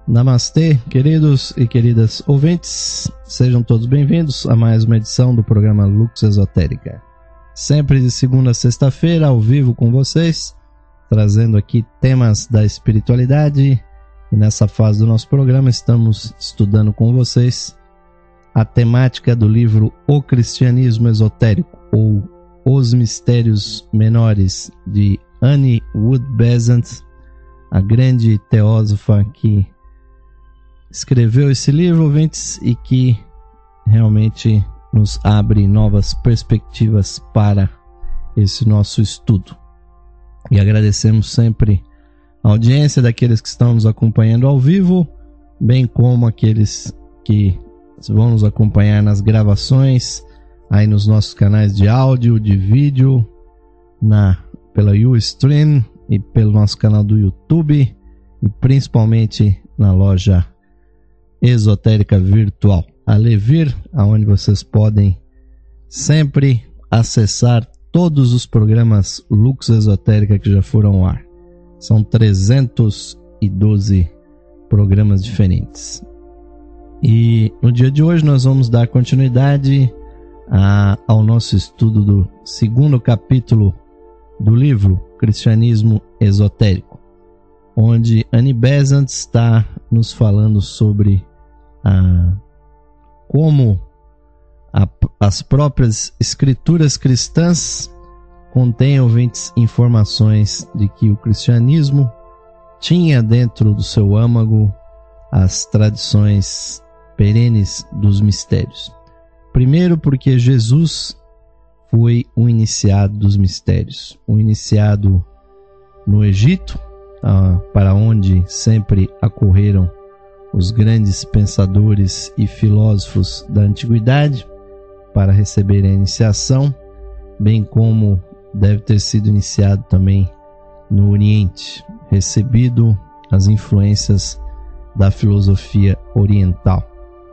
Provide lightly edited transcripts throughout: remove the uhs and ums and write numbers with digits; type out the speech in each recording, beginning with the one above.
Namastê, queridos e queridas ouvintes, sejam todos bem-vindos a mais uma edição do programa Lux Esotérica. Sempre de segunda a sexta-feira, ao vivo com vocês, trazendo aqui temas da espiritualidade. E nessa fase do nosso programa estamos estudando com vocês a temática do livro O Cristianismo Esotérico, ou Os Mistérios Menores, de Annie Wood Besant, a grande teósofa que escreveu esse livro, ouvintes, e que realmente nos abre novas perspectivas para esse nosso estudo. E agradecemos sempre a audiência daqueles que estão nos acompanhando ao vivo, bem como aqueles que vão nos acompanhar nas gravações, aí nos nossos canais de áudio, de vídeo, pela Ustream e pelo nosso canal do YouTube, e principalmente na loja Esotérica Virtual, a Levir, onde vocês podem sempre acessar todos os programas Lux Esotérica que já foram ao ar. São 312 programas diferentes. E no dia de hoje nós vamos dar continuidade ao nosso estudo do segundo capítulo do livro Cristianismo Esotérico, onde Annie Besant está nos falando sobre como as próprias escrituras cristãs contêm, ouvintes, informações de que o cristianismo tinha dentro do seu âmago as tradições perenes dos mistérios. Primeiro, porque Jesus foi o iniciado dos mistérios, o iniciado no Egito, para onde sempre acorreram os grandes pensadores e filósofos da antiguidade para receberem a iniciação, bem como deve ter sido iniciado também no Oriente, recebido as influências da filosofia oriental.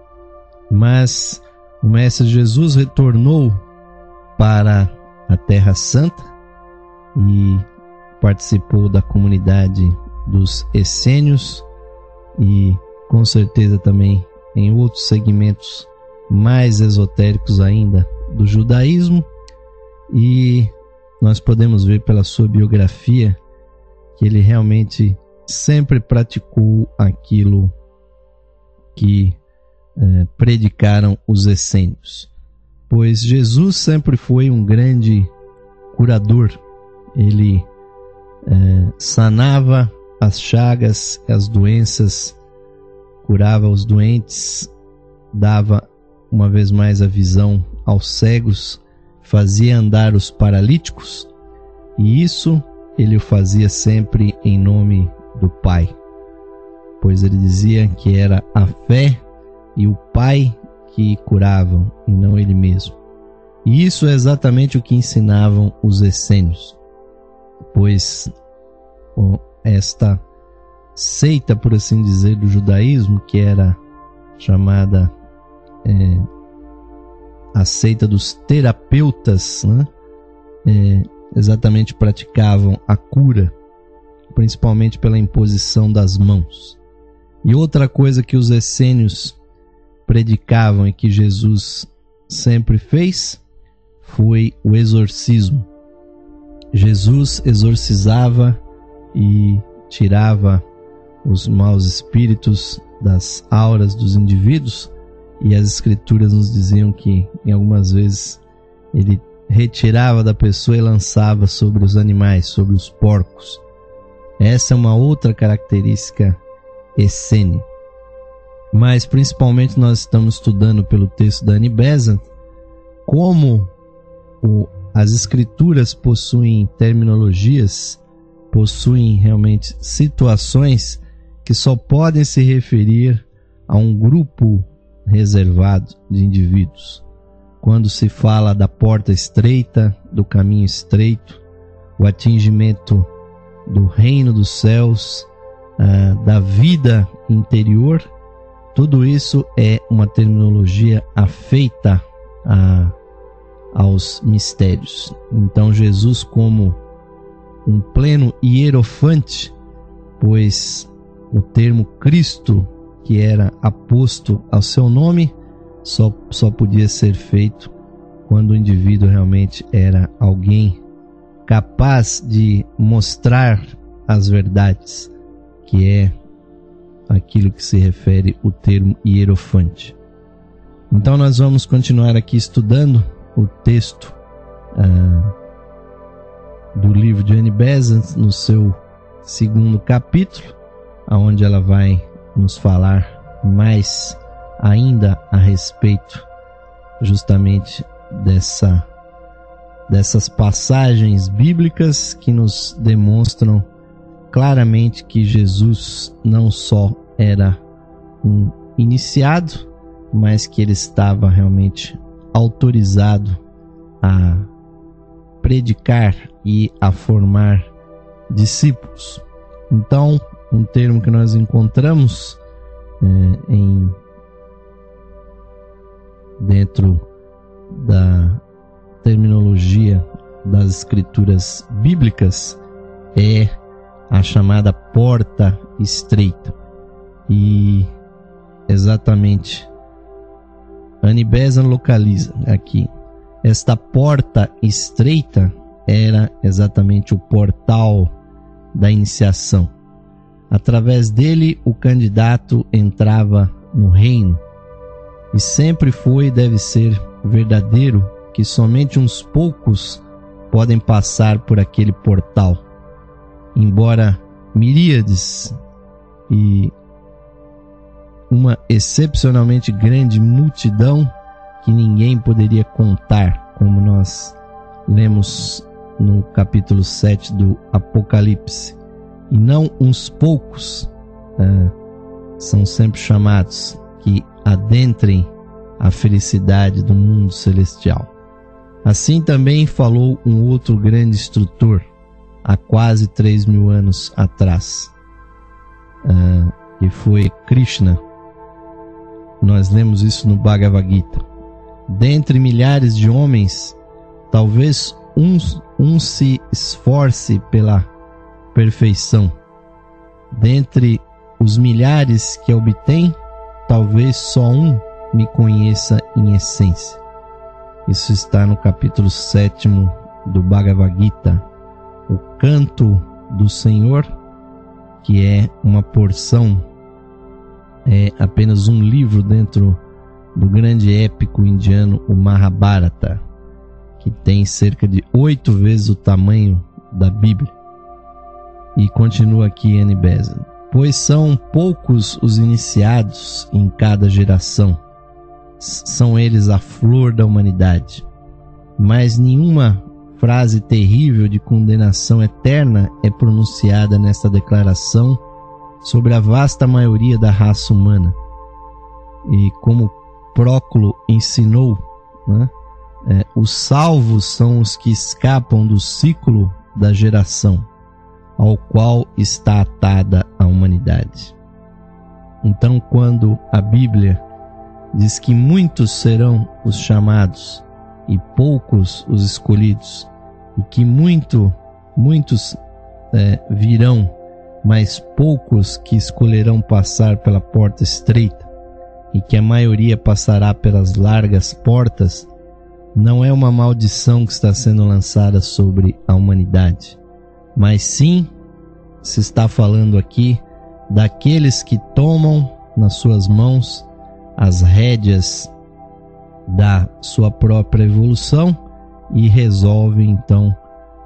Mas o Mestre Jesus retornou para a Terra Santa e participou da comunidade dos essênios e com certeza também em outros segmentos mais esotéricos ainda do judaísmo, e nós podemos ver pela sua biografia que ele realmente sempre praticou aquilo que predicaram os essênios, pois Jesus sempre foi um grande curador. Ele sanava as chagas, as doenças, curava os doentes, dava uma vez mais a visão aos cegos, fazia andar os paralíticos, e isso ele o fazia sempre em nome do Pai, pois ele dizia que era a fé e o Pai que curavam e não ele mesmo. E isso é exatamente o que ensinavam os essênios, pois esta seita, por assim dizer, do judaísmo, que era chamada a seita dos terapeutas, né? Exatamente praticavam a cura, principalmente pela imposição das mãos. E outra coisa que os essênios predicavam e que Jesus sempre fez foi o exorcismo. Jesus exorcizava e tirava os maus espíritos das auras dos indivíduos, e as escrituras nos diziam que em algumas vezes ele retirava da pessoa e lançava sobre os animais, sobre os porcos. Essa é uma outra característica essênia. Mas principalmente nós estamos estudando pelo texto da Annie Besant como as escrituras possuem terminologias, possuem realmente situações que só podem se referir a um grupo reservado de indivíduos. Quando se fala da porta estreita, do caminho estreito, o atingimento do reino dos céus, da vida interior, tudo isso é uma terminologia afeita aos mistérios. Então Jesus, como um pleno hierofante, pois O termo Cristo, que era aposto ao seu nome, só podia ser feito quando o indivíduo realmente era alguém capaz de mostrar as verdades, que é aquilo que se refere o termo hierofante. Então nós vamos continuar aqui estudando o texto do livro de Annie Besant, no seu 2º capítulo, onde ela vai nos falar mais ainda a respeito justamente dessas passagens bíblicas que nos demonstram claramente que Jesus não só era um iniciado, mas que ele estava realmente autorizado a predicar e a formar discípulos. Então, um termo que nós encontramos dentro da terminologia das escrituras bíblicas é a chamada porta estreita. E exatamente Annie Besant localiza aqui: esta porta estreita era exatamente o portal da iniciação. Através dele, o candidato entrava no reino. E sempre foi e deve ser verdadeiro que somente uns poucos podem passar por aquele portal. Embora miríades e uma excepcionalmente grande multidão que ninguém poderia contar, como nós lemos no capítulo 7 do Apocalipse. E não uns poucos são sempre chamados que adentrem a felicidade do mundo celestial. Assim também falou um outro grande instrutor há quase 3.000 anos atrás, que foi Krishna. Nós lemos isso no Bhagavad Gita. Dentre milhares de homens, talvez um se esforce pela perfeição. Dentre os milhares que obtém, talvez só um me conheça em essência. Isso está no capítulo 7 do Bhagavad Gita, o Canto do Senhor, que é uma porção, é apenas um livro dentro do grande épico indiano, o Mahabharata, que tem cerca de 8 vezes o tamanho da Bíblia. E continua aqui Annie Besant: pois são poucos os iniciados em cada geração, são eles a flor da humanidade, mas nenhuma frase terrível de condenação eterna é pronunciada nesta declaração sobre a vasta maioria da raça humana. E como Próclo ensinou, os salvos são os que escapam do ciclo da geração ao qual está atada a humanidade. Então, quando a Bíblia diz que muitos serão os chamados e poucos os escolhidos, e que muitos virão, mas poucos que escolherão passar pela porta estreita, e que a maioria passará pelas largas portas, não é uma maldição que está sendo lançada sobre a humanidade, mas sim se está falando aqui daqueles que tomam nas suas mãos as rédeas da sua própria evolução e resolvem então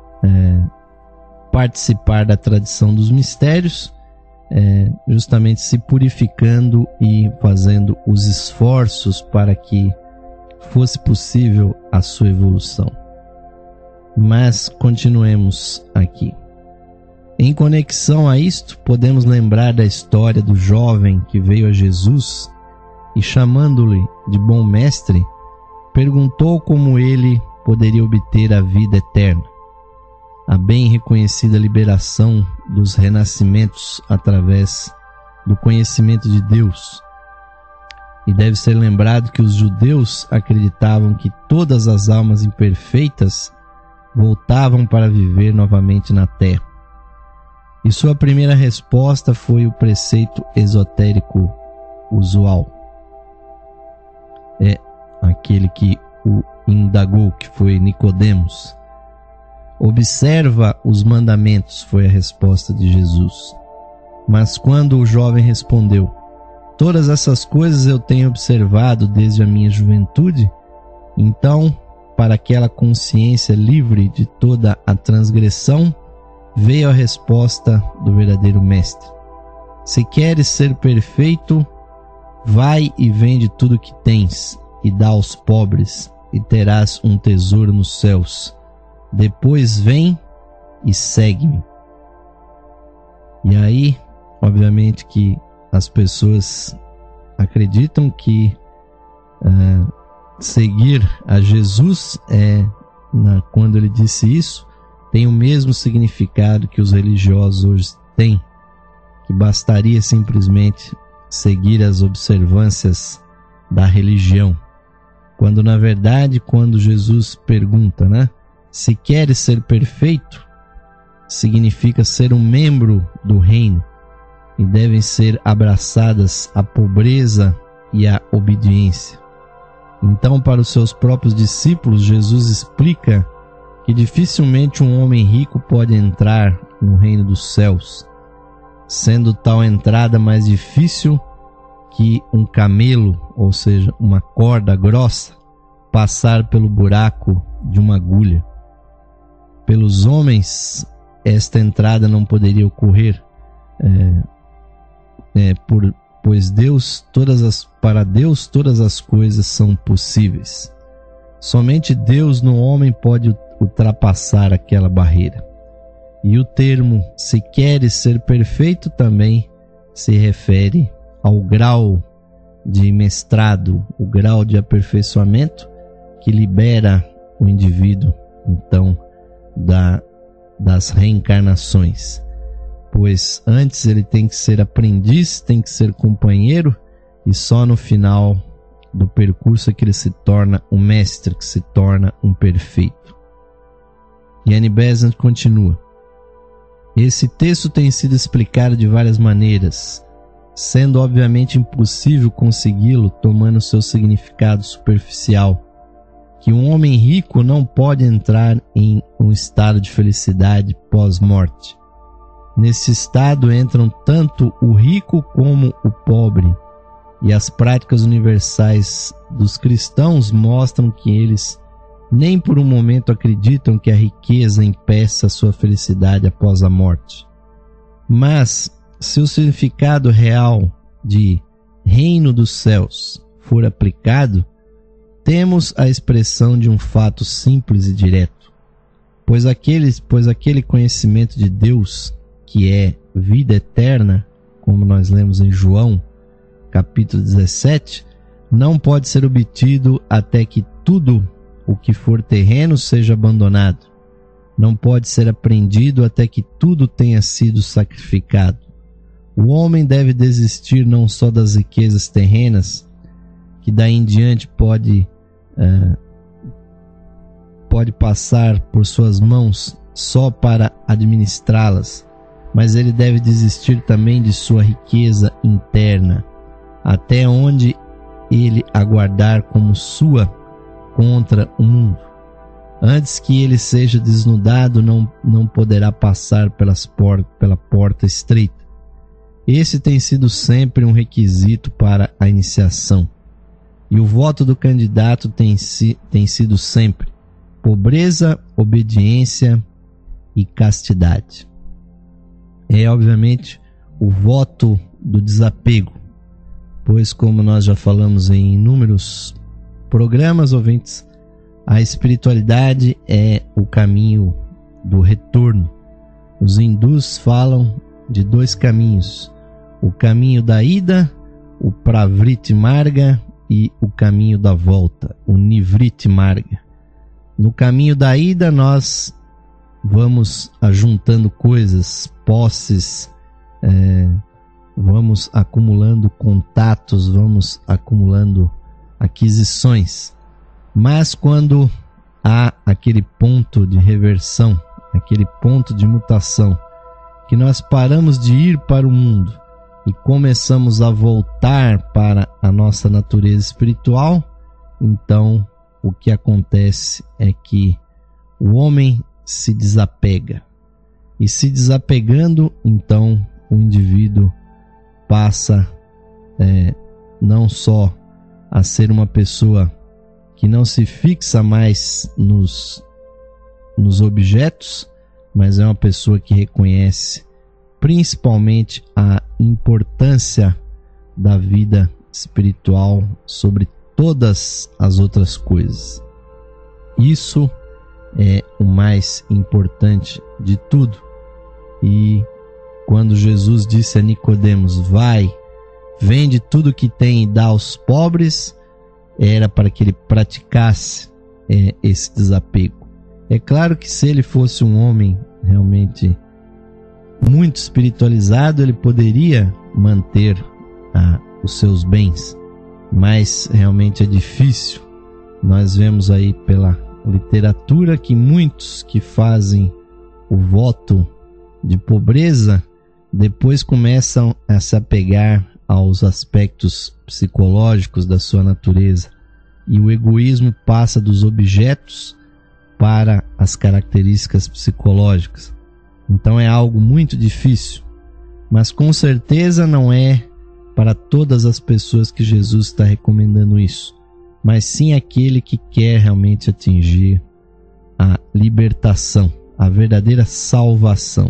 participar da tradição dos mistérios, justamente se purificando e fazendo os esforços para que fosse possível a sua evolução. Mas continuemos aqui. Em conexão a isto, podemos lembrar da história do jovem que veio a Jesus e, chamando-lhe de bom mestre, perguntou como ele poderia obter a vida eterna, a bem reconhecida liberação dos renascimentos através do conhecimento de Deus. E deve ser lembrado que os judeus acreditavam que todas as almas imperfeitas voltavam para viver novamente na terra. E sua primeira resposta foi o preceito esotérico usual. É aquele que o indagou, que foi Nicodemos. Observa os mandamentos, foi a resposta de Jesus. Mas quando o jovem respondeu: todas essas coisas eu tenho observado desde a minha juventude, então, para aquela consciência livre de toda a transgressão, veio a resposta do verdadeiro mestre: se queres ser perfeito, vai e vende tudo o que tens e dá aos pobres, e terás um tesouro nos céus. Depois vem e segue-me. E aí, obviamente que as pessoas acreditam que seguir a Jesus, quando ele disse isso, tem o mesmo significado que os religiosos hoje têm, que bastaria simplesmente seguir as observâncias da religião. Quando na verdade, quando Jesus pergunta, se queres ser perfeito, significa ser um membro do reino, e devem ser abraçadas a pobreza e a obediência. Então, para os seus próprios discípulos, Jesus explica que dificilmente um homem rico pode entrar no reino dos céus, sendo tal entrada mais difícil que um camelo, ou seja, uma corda grossa, passar pelo buraco de uma agulha. Pelos homens, esta entrada não poderia ocorrer, pois para Deus todas as coisas são possíveis. Somente Deus no homem pode ultrapassar aquela barreira. E o termo "se queres ser perfeito" também se refere ao grau de mestrado, o grau de aperfeiçoamento que libera o indivíduo, então, das reencarnações. Pois antes ele tem que ser aprendiz, tem que ser companheiro, e só no final do percurso é que ele se torna um mestre, que se torna um perfeito. E Annie Besant continua: esse texto tem sido explicado de várias maneiras, sendo obviamente impossível consegui-lo tomando seu significado superficial, que um homem rico não pode entrar em um estado de felicidade pós-morte. Nesse estado entram tanto o rico como o pobre, e as práticas universais dos cristãos mostram que eles nem por um momento acreditam que a riqueza impeça a sua felicidade após a morte. Mas, se o significado real de reino dos céus for aplicado, temos a expressão de um fato simples e direto, pois aquele conhecimento de Deus, que é vida eterna, como nós lemos em João, capítulo 17, não pode ser obtido até que tudo o que for terreno seja abandonado. Não pode ser aprendido até que tudo tenha sido sacrificado. O homem deve desistir não só das riquezas terrenas, que daí em diante pode passar por suas mãos só para administrá-las, mas ele deve desistir também de sua riqueza interna, até onde ele aguardar como sua contra o mundo. Antes que ele seja desnudado, não poderá passar pela porta estreita. Esse tem sido sempre um requisito para a iniciação. E o voto do candidato tem sido sempre pobreza, obediência e castidade. É, obviamente, o voto do desapego, pois, como nós já falamos em inúmeros programas, ouvintes, a espiritualidade é o caminho do retorno. Os hindus falam de dois caminhos: o caminho da ida, o Pravriti Marga, e o caminho da volta, o Nivriti Marga. No caminho da ida, nós vamos ajuntando coisas, posses, vamos acumulando contatos, vamos acumulando aquisições. Mas quando há aquele ponto de reversão, aquele ponto de mutação, que nós paramos de ir para o mundo e começamos a voltar para a nossa natureza espiritual, então o que acontece é que o homem se desapega. E se desapegando, então o indivíduo passa não só a ser uma pessoa que não se fixa mais nos objetos, mas é uma pessoa que reconhece principalmente a importância da vida espiritual sobre todas as outras coisas. Isso é o mais importante de tudo. E quando Jesus disse a Nicodemos: vai, vende tudo que tem e dá aos pobres, era para que ele praticasse esse desapego. É claro que se ele fosse um homem realmente muito espiritualizado, ele poderia manter os seus bens, mas realmente é difícil. Nós vemos aí pela literatura que muitos que fazem o voto de pobreza depois começam a se apegar aos aspectos psicológicos da sua natureza, e o egoísmo passa dos objetos para as características psicológicas. Então é algo muito difícil, mas com certeza não é para todas as pessoas que Jesus está recomendando isso, mas sim aquele que quer realmente atingir a libertação, a verdadeira salvação.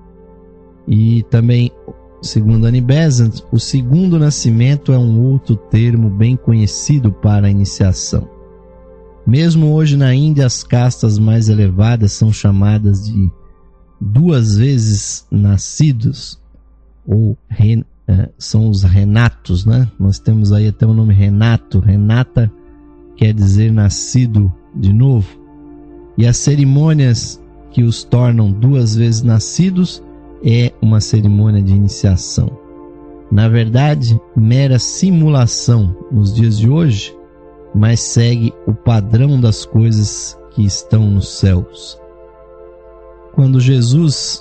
E também, segundo Annie Besant, o segundo nascimento é um outro termo bem conhecido para a iniciação. Mesmo hoje na Índia, as castas mais elevadas são chamadas de duas vezes nascidos, ou são os renatos, né? Nós temos aí até o nome Renato. Renata quer dizer nascido de novo. E as cerimônias que os tornam duas vezes nascidos é uma cerimônia de iniciação. Na verdade, mera simulação nos dias de hoje, mas segue o padrão das coisas que estão nos céus. Quando Jesus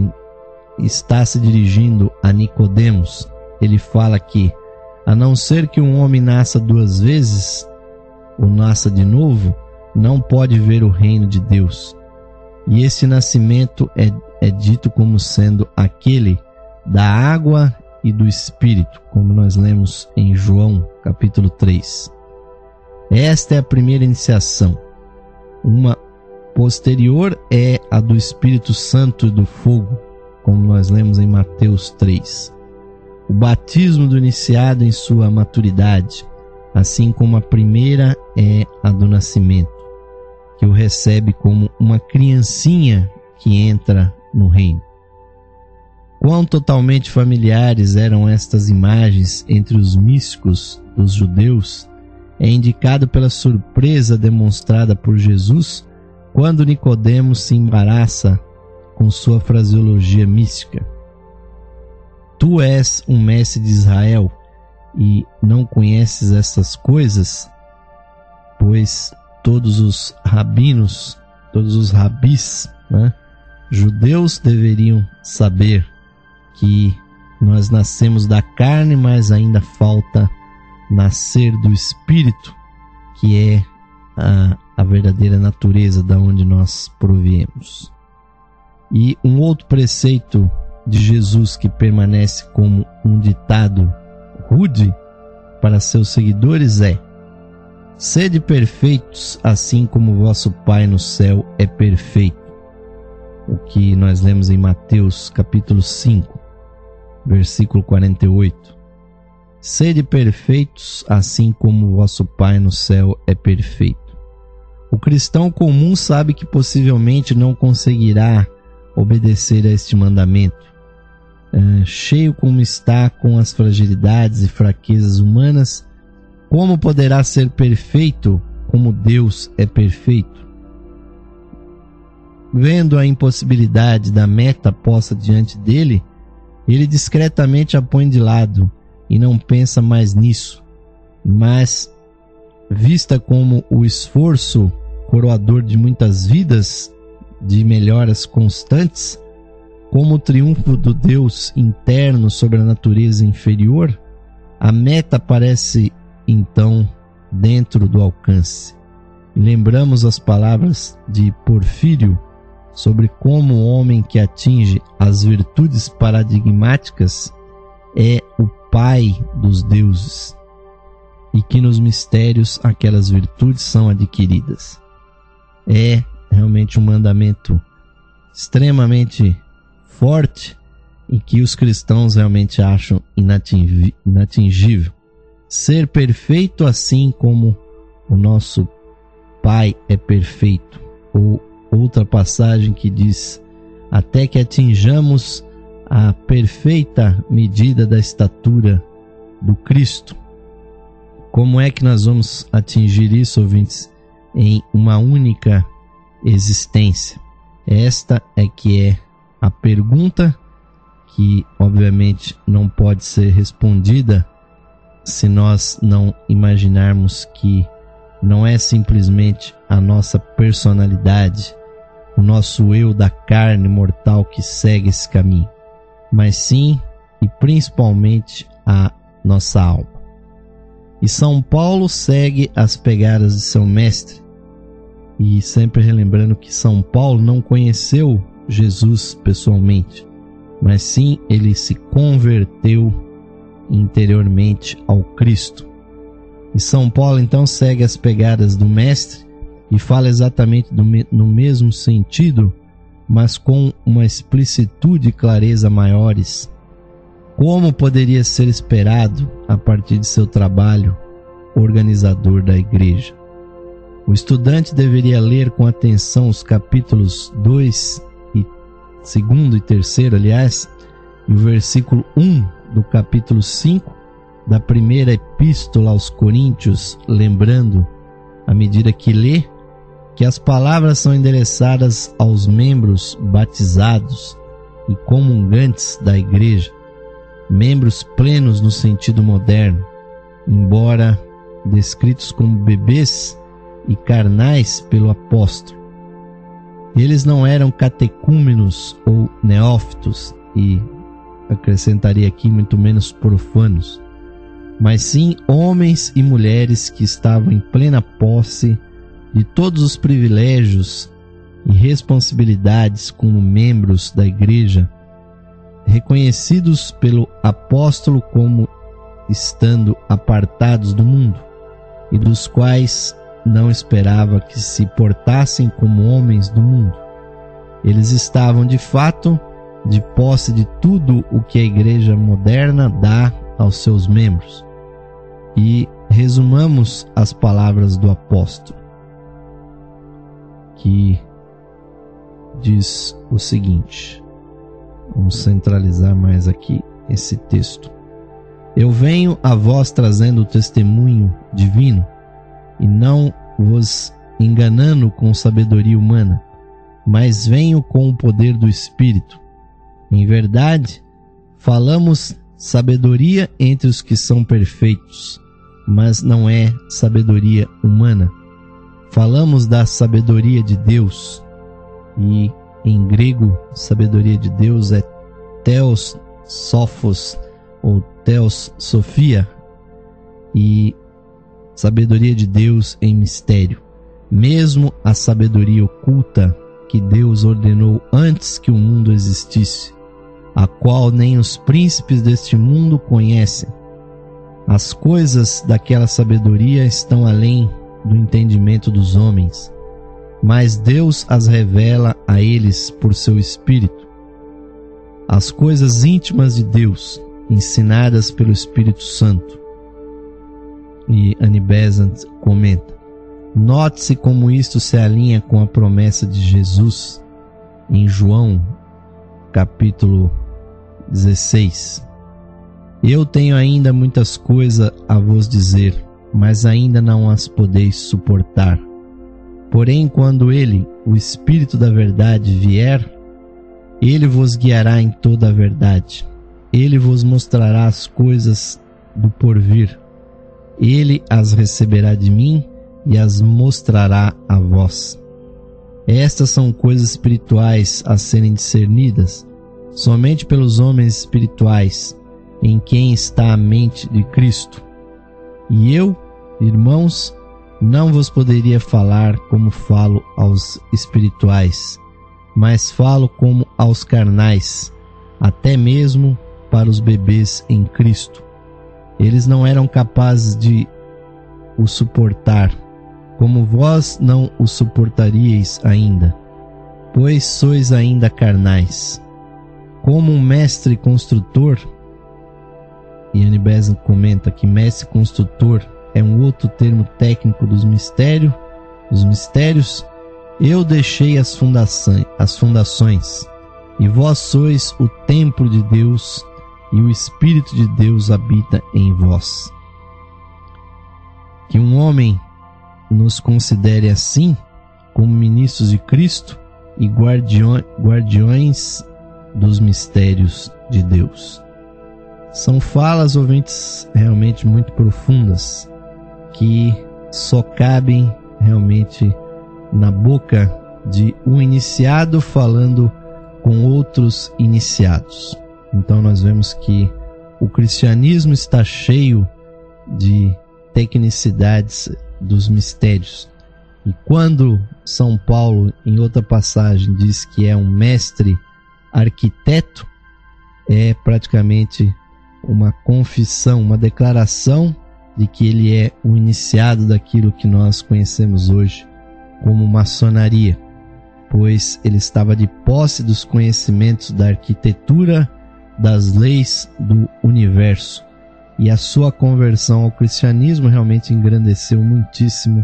está se dirigindo a Nicodemos, ele fala que, a não ser que um homem nasça duas vezes, ou nasça de novo, não pode ver o reino de Deus. E esse nascimento é dito como sendo aquele da água e do Espírito, como nós lemos em João capítulo 3. Esta é a primeira iniciação. Uma posterior é a do Espírito Santo e do fogo, como nós lemos em Mateus 3. O batismo do iniciado em sua maturidade, assim como a primeira é a do nascimento, que o recebe como uma criancinha que entra no reino. Quão totalmente familiares eram estas imagens entre os místicos dos judeus é indicado pela surpresa demonstrada por Jesus quando Nicodemos se embaraça com sua fraseologia mística. Tu és um mestre de Israel e não conheces essas coisas? Pois todos os rabis, judeus deveriam saber que nós nascemos da carne, mas ainda falta nascer do Espírito, que é a verdadeira natureza da onde nós proviemos. E um outro preceito de Jesus que permanece como um ditado rude para seus seguidores é: sede perfeitos, assim como vosso Pai no céu é perfeito. O que nós lemos em Mateus capítulo 5, versículo 48. Sede perfeitos, assim como vosso Pai no céu é perfeito. O cristão comum sabe que possivelmente não conseguirá obedecer a este mandamento. Cheio como está com as fragilidades e fraquezas humanas, como poderá ser perfeito como Deus é perfeito? Vendo a impossibilidade da meta posta diante dele, ele discretamente a põe de lado e não pensa mais nisso, mas, vista como o esforço coroador de muitas vidas, de melhoras constantes, como o triunfo do Deus interno sobre a natureza inferior, a meta parece então dentro do alcance. E lembramos as palavras de Porfírio sobre como o homem que atinge as virtudes paradigmáticas é o pai dos deuses, e que nos mistérios aquelas virtudes são adquiridas. É realmente um mandamento extremamente forte e que os cristãos realmente acham inatingível. Ser perfeito assim como o nosso Pai é perfeito. Ou outra passagem que diz: até que atinjamos a perfeita medida da estatura do Cristo. Como é que nós vamos atingir isso, ouvintes, em uma única existência? Esta é que é a pergunta que, obviamente, não pode ser respondida se nós não imaginarmos que não é simplesmente a nossa personalidade, o nosso eu da carne mortal que segue esse caminho, mas sim e principalmente a nossa alma. E São Paulo segue as pegadas de seu mestre, e sempre relembrando que São Paulo não conheceu Jesus pessoalmente, mas sim ele se converteu interiormente ao Cristo. E São Paulo então segue as pegadas do mestre e fala exatamente no mesmo sentido, mas com uma explicitude e clareza maiores, como poderia ser esperado a partir de seu trabalho organizador da igreja. O estudante deveria ler com atenção os capítulos 2 e 2 e 3, aliás, e o versículo 1 do capítulo 5 da primeira epístola aos Coríntios, lembrando, à medida que lê, que as palavras são endereçadas aos membros batizados e comungantes da igreja, membros plenos no sentido moderno, embora descritos como bebês e carnais pelo apóstolo. Eles não eram catecúmenos ou neófitos, e acrescentaria aqui muito menos profanos, mas sim homens e mulheres que estavam em plena posse de todos os privilégios e responsabilidades como membros da igreja, reconhecidos pelo apóstolo como estando apartados do mundo, e dos quais não esperava que se portassem como homens do mundo. Eles estavam de fato de posse de tudo o que a igreja moderna dá aos seus membros. E resumamos as palavras do apóstolo, que diz o seguinte. Vamos centralizar mais aqui esse texto. Eu venho a vós trazendo o testemunho divino, e não vos enganando com sabedoria humana, mas venho com o poder do Espírito. Em verdade, falamos sabedoria entre os que são perfeitos, mas não é sabedoria humana. Falamos da sabedoria de Deus, e em grego, sabedoria de Deus é Theos Sophos ou Theos Sophia, e sabedoria de Deus em mistério, mesmo a sabedoria oculta que Deus ordenou antes que o mundo existisse, a qual nem os príncipes deste mundo conhecem. As coisas daquela sabedoria estão além do entendimento dos homens, mas Deus as revela a eles por seu Espírito. As coisas íntimas de Deus, ensinadas pelo Espírito Santo. E Annie Besant comenta: note-se como isto se alinha com a promessa de Jesus em João, capítulo 16. Eu tenho ainda muitas coisas a vos dizer, mas ainda não as podeis suportar. Porém, quando Ele, o Espírito da verdade, vier, Ele vos guiará em toda a verdade. Ele vos mostrará as coisas do porvir. Ele as receberá de mim e as mostrará a vós. Estas são coisas espirituais a serem discernidas, somente pelos homens espirituais, em quem está a mente de Cristo. E eu, irmãos, não vos poderia falar como falo aos espirituais, mas falo como aos carnais, até mesmo para os bebês em Cristo. Eles não eram capazes de o suportar, como vós não o suportaríeis ainda, pois sois ainda carnais. Como um mestre construtor, e Annie Besant comenta que mestre construtor é um outro termo técnico dos mistérios, eu deixei as fundações, e vós sois o templo de Deus, e o Espírito de Deus habita em vós. Que um homem nos considere assim, como ministros de Cristo e guardiões dos mistérios de Deus. São falas, ouvintes, realmente muito profundas, que só cabem realmente na boca de um iniciado falando com outros iniciados. Então nós vemos que o cristianismo está cheio de tecnicidades dos mistérios. E quando São Paulo, em outra passagem, diz que é um mestre arquiteto, é praticamente uma confissão, uma declaração de que ele é o iniciado daquilo que nós conhecemos hoje como maçonaria, pois ele estava de posse dos conhecimentos da arquitetura das leis do universo, e a sua conversão ao cristianismo realmente engrandeceu muitíssimo.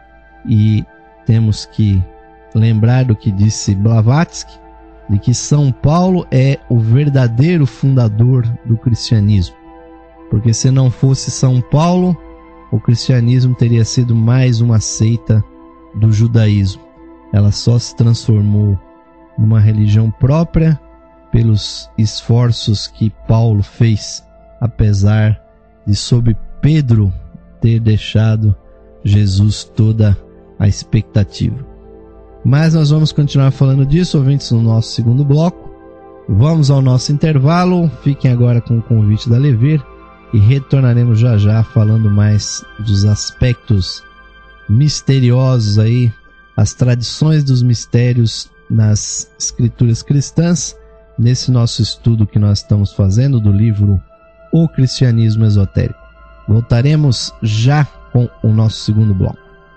E temos que lembrar do que disse Blavatsky, de que São Paulo é o verdadeiro fundador do cristianismo, porque se não fosse São Paulo, o cristianismo teria sido mais uma seita do judaísmo. Ela só se transformou numa religião própria pelos esforços que Paulo fez, apesar de sob Pedro ter deixado Jesus toda a expectativa. Mas nós vamos continuar falando disso, ouvintes, no nosso segundo bloco. Vamos ao nosso intervalo, fiquem agora com o convite da Levir e retornaremos já já falando mais dos aspectos misteriosos aí, as tradições dos mistérios nas escrituras cristãs, nesse nosso estudo que nós estamos fazendo do livro O Cristianismo Esotérico. Voltaremos já com o nosso segundo bloco.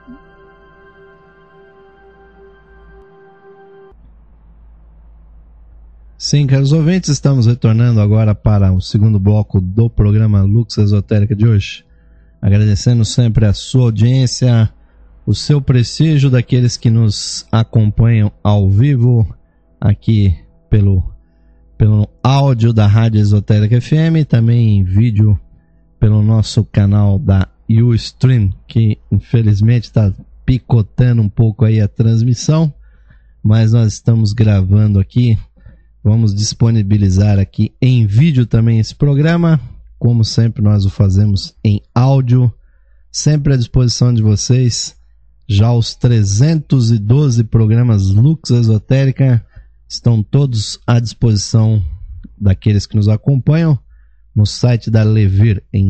Sim, caros ouvintes, estamos retornando agora para o segundo bloco do programa Lux Esotérica de hoje. Agradecendo sempre a sua audiência, o seu prestígio, daqueles que nos acompanham ao vivo aqui pelo áudio da Rádio Esotérica FM, também em vídeo pelo nosso canal da Ustream, que infelizmente está picotando um pouco aí a transmissão, mas nós estamos gravando aqui. Vamos disponibilizar aqui em vídeo também esse programa. Como sempre, nós o fazemos em áudio, sempre à disposição de vocês. Já os 312 programas Lux Esotérica estão todos à disposição daqueles que nos acompanham no site da Levir, em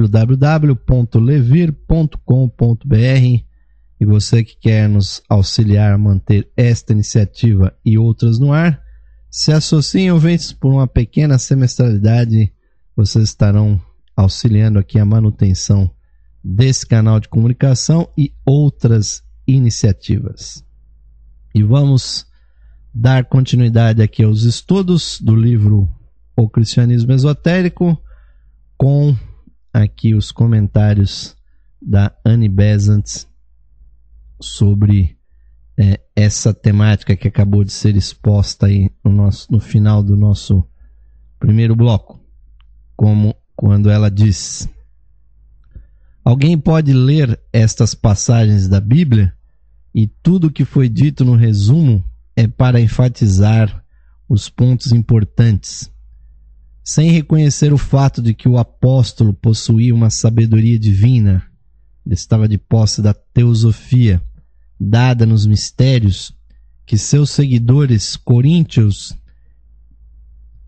www.levir.com.br. E você que quer nos auxiliar a manter esta iniciativa e outras no ar, se associem, ouvintes, por uma pequena semestralidade. Vocês estarão auxiliando aqui a manutenção desse canal de comunicação e outras iniciativas. E vamos dar continuidade aqui aos estudos do livro O Cristianismo Esotérico, com aqui os comentários da Annie Besant sobre essa temática que acabou de ser exposta aí no final do nosso primeiro bloco, como quando ela diz: alguém pode ler estas passagens da Bíblia e tudo o que foi dito no resumo é para enfatizar os pontos importantes, sem reconhecer o fato de que o apóstolo possuía uma sabedoria divina. Ele estava de posse da teosofia dada nos mistérios, que seus seguidores coríntios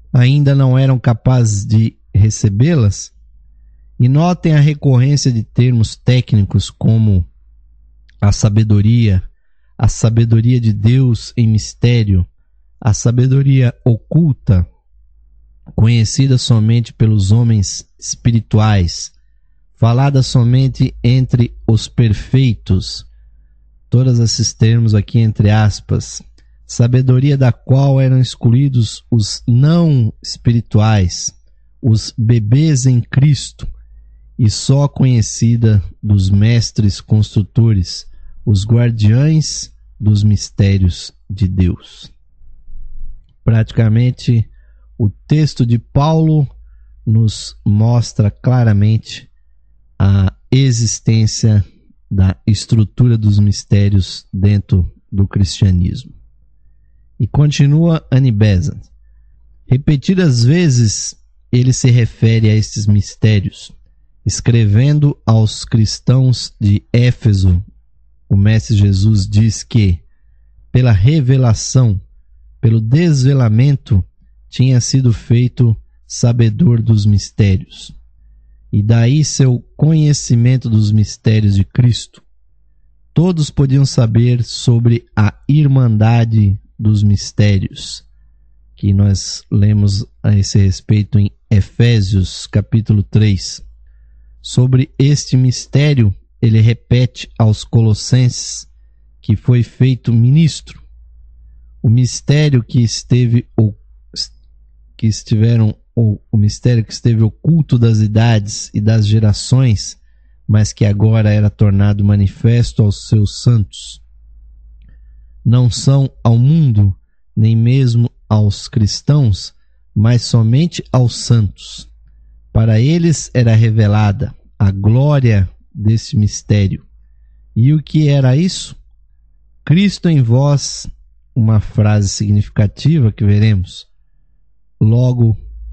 ainda não eram capazes de recebê-las. E notem a recorrência de termos técnicos como a sabedoria de Deus em mistério, a sabedoria oculta, conhecida somente pelos homens espirituais, falada somente entre os perfeitos. Todos esses termos aqui entre aspas, sabedoria da qual eram excluídos os não espirituais, os bebês em Cristo, e só conhecida dos mestres construtores, os guardiães dos mistérios de Deus. Praticamente, o texto de Paulo nos mostra claramente a existência da estrutura dos mistérios dentro do cristianismo. E continua Annie Besant. Repetidas vezes ele se refere a estes mistérios, escrevendo aos cristãos de Éfeso. O Mestre Jesus diz que, pela revelação, pelo desvelamento, tinha sido feito sabedor dos mistérios. E daí seu conhecimento dos mistérios de Cristo. Todos podiam saber sobre a irmandade dos mistérios, que nós lemos a esse respeito em Efésios capítulo 3. Sobre este mistério, ele repete aos Colossenses que foi feito ministro. O mistério que esteve oculto das idades e das gerações, mas que agora era tornado manifesto aos seus santos. Não são ao mundo, nem mesmo aos cristãos, mas somente aos santos. Para eles era revelada a glória desse mistério. E o que era isso? Cristo em vós, uma frase significativa que veremos, logo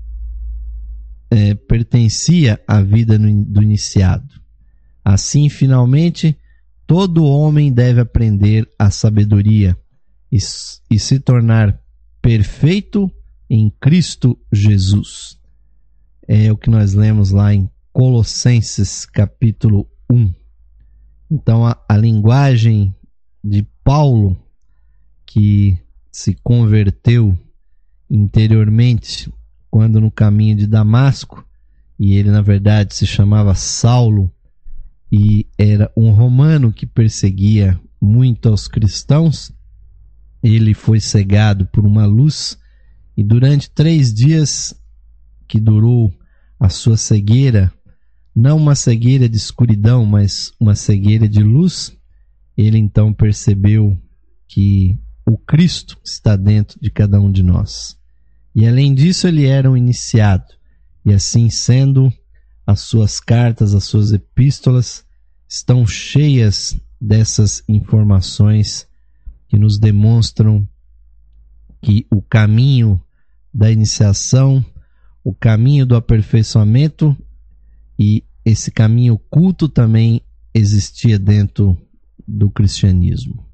pertencia à vida do iniciado. Assim, finalmente, todo homem deve aprender a sabedoria e se tornar perfeito em Cristo Jesus. É o que nós lemos lá em Colossenses capítulo 1. Então a linguagem de Paulo, que se converteu interiormente quando no caminho de Damasco, e ele na verdade se chamava Saulo e era um romano que perseguia muito aos cristãos, ele foi cegado por uma luz e durante 3 dias que durou a sua cegueira, não uma cegueira de escuridão, mas uma cegueira de luz, ele então percebeu que o Cristo está dentro de cada um de nós. E além disso, ele era um iniciado. E assim sendo, as suas cartas, as suas epístolas estão cheias dessas informações que nos demonstram que o caminho da iniciação, o caminho do aperfeiçoamento e esse caminho oculto também existia dentro do cristianismo.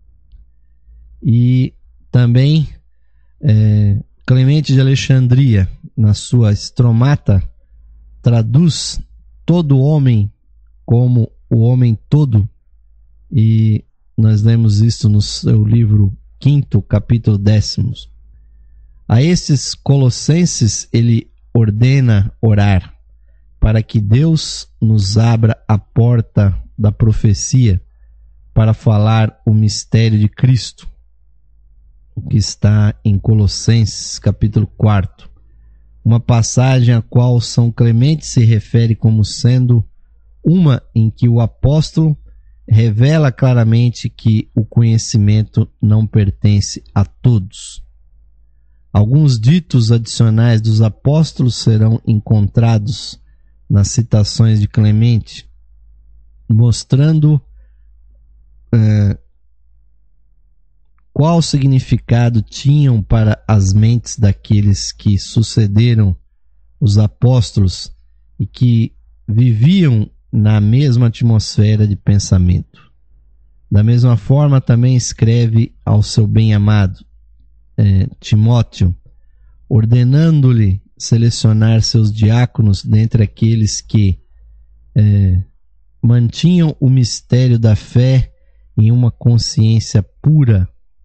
E também Clemente de Alexandria, na sua Estromata, traduz todo homem como o homem todo, e nós lemos isso no seu livro 5º, capítulo 10º. A estes colossenses ele ordena orar para que Deus nos abra a porta da profecia para falar o mistério de Cristo, que está em Colossenses capítulo 4, uma passagem a qual São Clemente se refere como sendo uma em que o apóstolo revela claramente que o conhecimento não pertence a todos. Alguns ditos adicionais dos apóstolos serão encontrados nas citações de Clemente, mostrando qual significado tinham para as mentes daqueles que sucederam os apóstolos e que viviam na mesma atmosfera de pensamento. Da mesma forma, também escreve ao seu bem-amado Timóteo: ordenando-lhe selecionar seus diáconos dentre aqueles que mantinham o mistério da fé em uma consciência pura,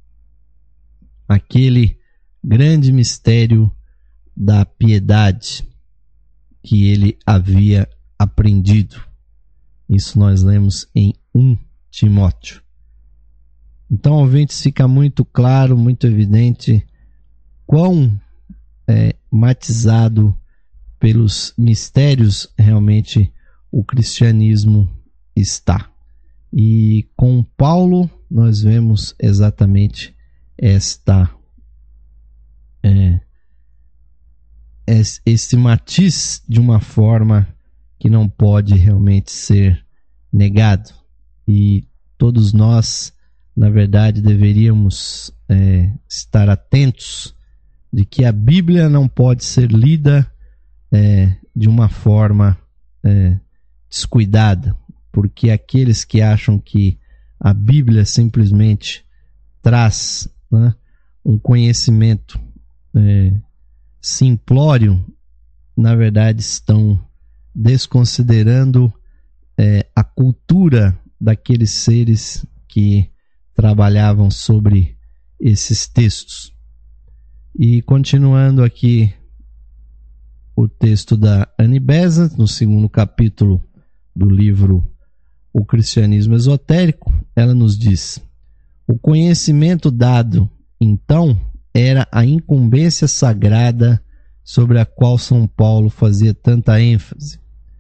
aquele grande mistério da piedade que ele havia aprendido. Isso nós lemos em 1 Timóteo. Então, ouvintes, fica muito claro, muito evidente quão matizado pelos mistérios realmente o cristianismo está. E com Paulo nós vemos exatamente esse matiz de uma forma que não pode realmente ser negado. E todos nós, na verdade, deveríamos estar atentos de que a Bíblia não pode ser lida de uma forma descuidada, porque aqueles que acham que a Bíblia simplesmente traz, né, um conhecimento simplório, na verdade estão desconsiderando a cultura daqueles seres que trabalhavam sobre esses textos. E continuando aqui o texto da Annie Besant, no 2º capítulo do livro O Cristianismo Esotérico, ela nos diz: o conhecimento dado, então, era a incumbência sagrada sobre a qual São Paulo fazia tanta ênfase.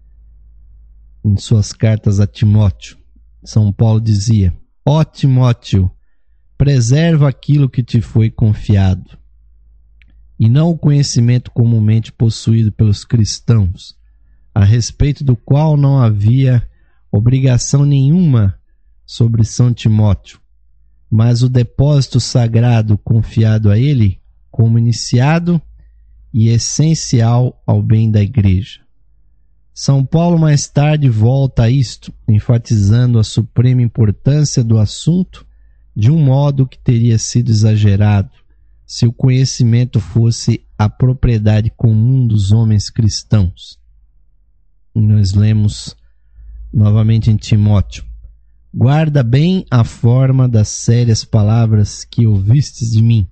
Em suas cartas a Timóteo, São Paulo dizia: ó Timóteo, preserva aquilo que te foi confiado, e não o conhecimento comumente possuído pelos cristãos, a respeito do qual não havia obrigação nenhuma sobre São Timóteo, mas o depósito sagrado confiado a ele como iniciado e essencial ao bem da igreja. São Paulo mais tarde volta a isto, enfatizando a suprema importância do assunto de um modo que teria sido exagerado se o conhecimento fosse a propriedade comum dos homens cristãos. Nós lemos novamente em Timóteo: guarda bem a forma das sérias palavras que ouvistes de mim.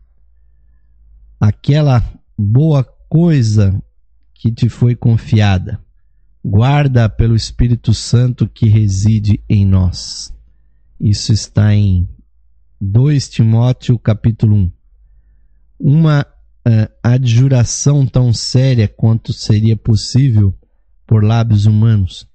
Aquela boa coisa que te foi confiada, guarda pelo Espírito Santo que reside em nós. Isso está em 2 Timóteo capítulo 1. Uma adjuração tão séria quanto seria possível por lábios humanos,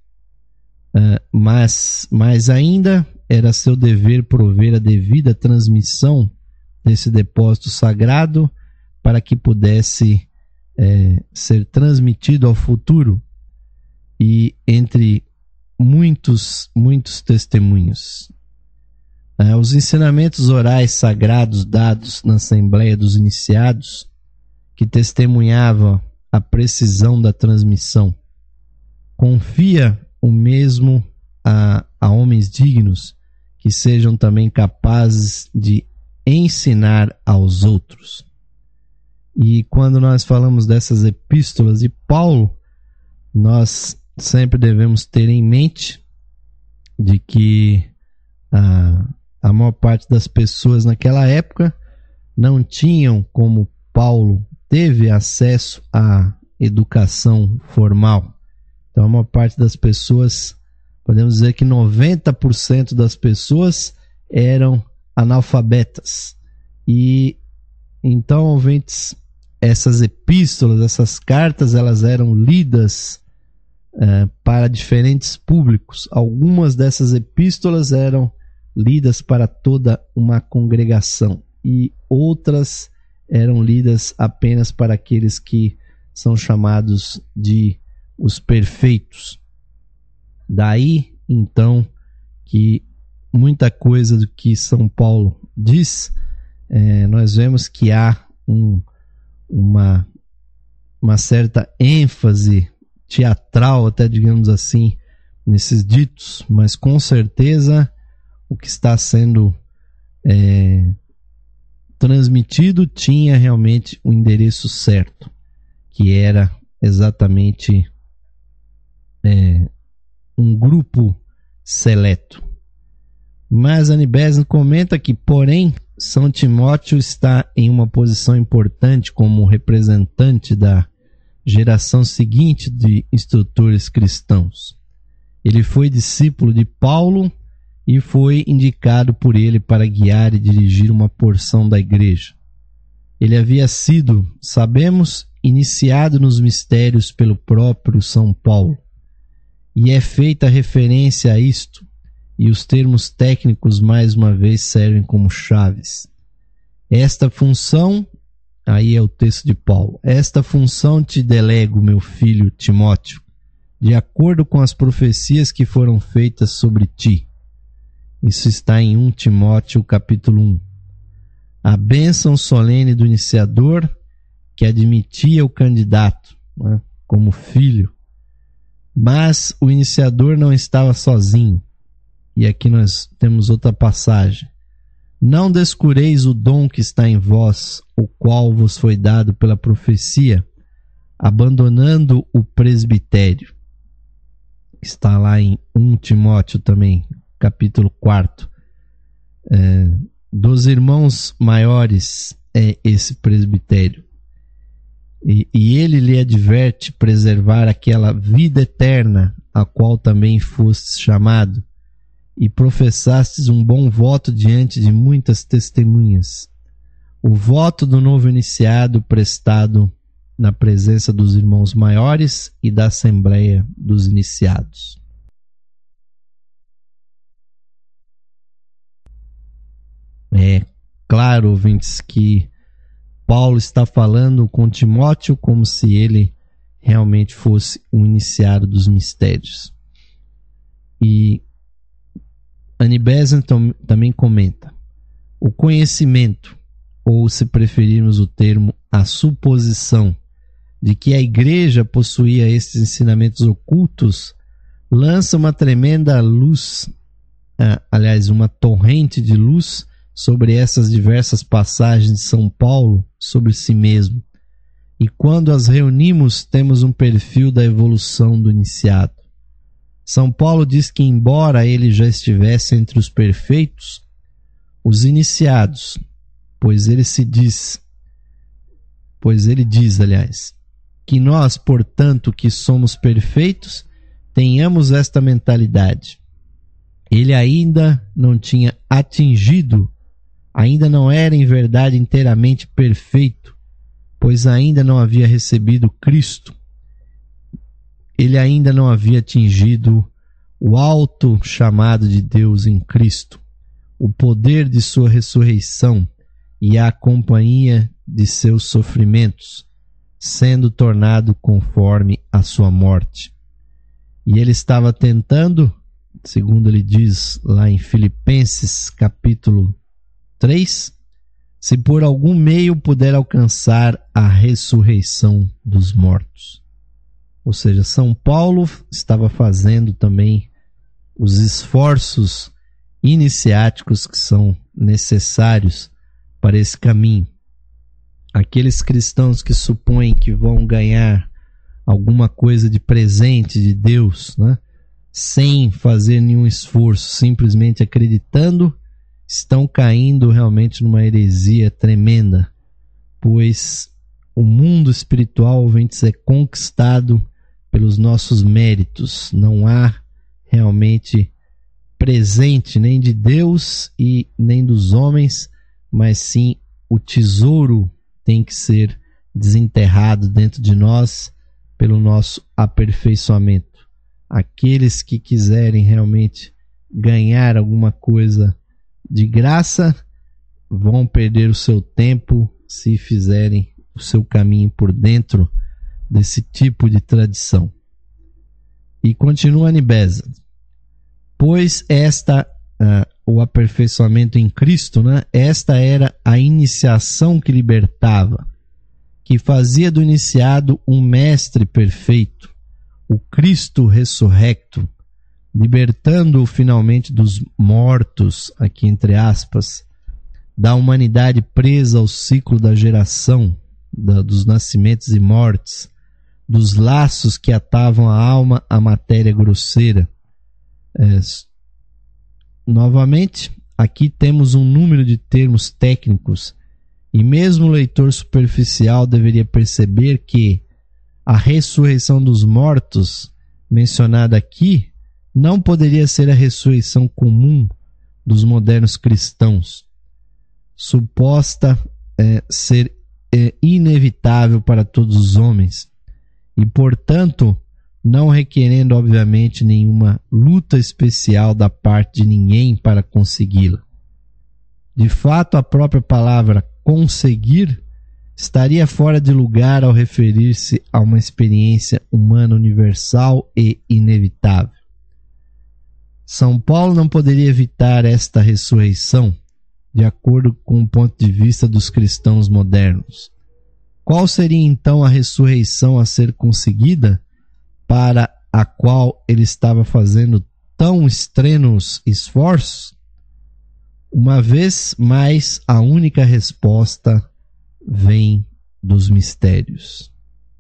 mas ainda era seu dever prover a devida transmissão desse depósito sagrado para que pudesse ser transmitido ao futuro e entre muitos testemunhos. Os ensinamentos orais sagrados dados na Assembleia dos Iniciados, que testemunhava a precisão da transmissão, confia o mesmo a homens dignos que sejam também capazes de ensinar aos outros. E quando nós falamos dessas epístolas de Paulo, nós sempre devemos ter em mente de que a maior parte das pessoas naquela época não tinham, como Paulo teve, acesso à educação formal. Então, a maior parte das pessoas, podemos dizer que 90% das pessoas eram analfabetas. E então, ouvintes, essas epístolas, essas cartas, elas eram lidas para diferentes públicos. Algumas dessas epístolas eram lidas para toda uma congregação e outras eram lidas apenas para aqueles que são chamados de os perfeitos. Daí, então, que muita coisa do que São Paulo diz, nós vemos que há uma certa ênfase teatral, até digamos assim, nesses ditos, mas com certeza o que está sendo transmitido tinha realmente o endereço certo, que era exatamente um grupo seleto. Mas Annie Besant comenta que, porém, São Timóteo está em uma posição importante como representante da geração seguinte de instrutores cristãos. Ele foi discípulo de Paulo e foi indicado por ele para guiar e dirigir uma porção da igreja. Ele havia sido, sabemos, iniciado nos mistérios pelo próprio São Paulo. E é feita referência a isto, e os termos técnicos mais uma vez servem como chaves. Esta função, aí é o texto de Paulo, esta função te delego, meu filho Timóteo, de acordo com as profecias que foram feitas sobre ti. Isso está em 1 Timóteo capítulo 1. A bênção solene do iniciador que admitia o candidato, né, como filho. Mas o iniciador não estava sozinho. E aqui nós temos outra passagem. Não descureis o dom que está em vós, o qual vos foi dado pela profecia, abandonando o presbitério. Está lá em 1 Timóteo também, capítulo 4. Dos irmãos maiores é esse presbitério. E ele lhe adverte preservar aquela vida eterna a qual também fostes chamado, e professastes um bom voto diante de muitas testemunhas. O voto do novo iniciado prestado na presença dos irmãos maiores e da assembleia dos iniciados. É claro, ouvintes, que Paulo está falando com Timóteo como se ele realmente fosse o iniciado dos mistérios. E Annie Besant também comenta: o conhecimento, ou se preferirmos o termo, a suposição de que a igreja possuía estes ensinamentos ocultos, lança uma tremenda luz, uma torrente de luz sobre essas diversas passagens de São Paulo sobre si mesmo. E quando as reunimos, temos um perfil da evolução do iniciado. São Paulo diz que, embora ele já estivesse entre os perfeitos, os iniciados, pois ele diz, que nós, portanto, que somos perfeitos, tenhamos esta mentalidade. Ele ainda não tinha atingido, ainda não era em verdade inteiramente perfeito, pois ainda não havia recebido Cristo. Ele ainda não havia atingido o alto chamado de Deus em Cristo, o poder de sua ressurreição e a companhia de seus sofrimentos, sendo tornado conforme a sua morte. E ele estava tentando, segundo ele diz lá em Filipenses capítulo 3, se por algum meio puder alcançar a ressurreição dos mortos. Ou seja, São Paulo estava fazendo também os esforços iniciáticos que são necessários para esse caminho. Aqueles cristãos que supõem que vão ganhar alguma coisa de presente de Deus, né, sem fazer nenhum esforço, simplesmente acreditando, estão caindo realmente numa heresia tremenda, pois o mundo espiritual, ouvintes, é conquistado pelos nossos méritos. Não há realmente presente nem de Deus e nem dos homens, mas sim o tesouro tem que ser desenterrado dentro de nós pelo nosso aperfeiçoamento. Aqueles que quiserem realmente ganhar alguma coisa de graça vão perder o seu tempo se fizerem o seu caminho por dentro desse tipo de tradição. E continua Annie Besant: pois o aperfeiçoamento em Cristo, né, esta era a iniciação que libertava, que fazia do iniciado um mestre perfeito, o Cristo ressurrecto, libertando-o finalmente dos mortos, aqui entre aspas, da humanidade presa ao ciclo da geração, dos nascimentos e mortes, dos laços que atavam a alma à matéria grosseira. Novamente, aqui temos um número de termos técnicos, e mesmo o leitor superficial deveria perceber que a ressurreição dos mortos, mencionada aqui, não poderia ser a ressurreição comum dos modernos cristãos, suposta ser inevitável para todos os homens, e, portanto, não requerendo, obviamente, nenhuma luta especial da parte de ninguém para consegui-la. De fato, a própria palavra conseguir estaria fora de lugar ao referir-se a uma experiência humana universal e inevitável. São Paulo não poderia evitar esta ressurreição, de acordo com o ponto de vista dos cristãos modernos. Qual seria então a ressurreição a ser conseguida, para a qual ele estava fazendo tão extremos esforços? Uma vez mais, a única resposta vem dos mistérios.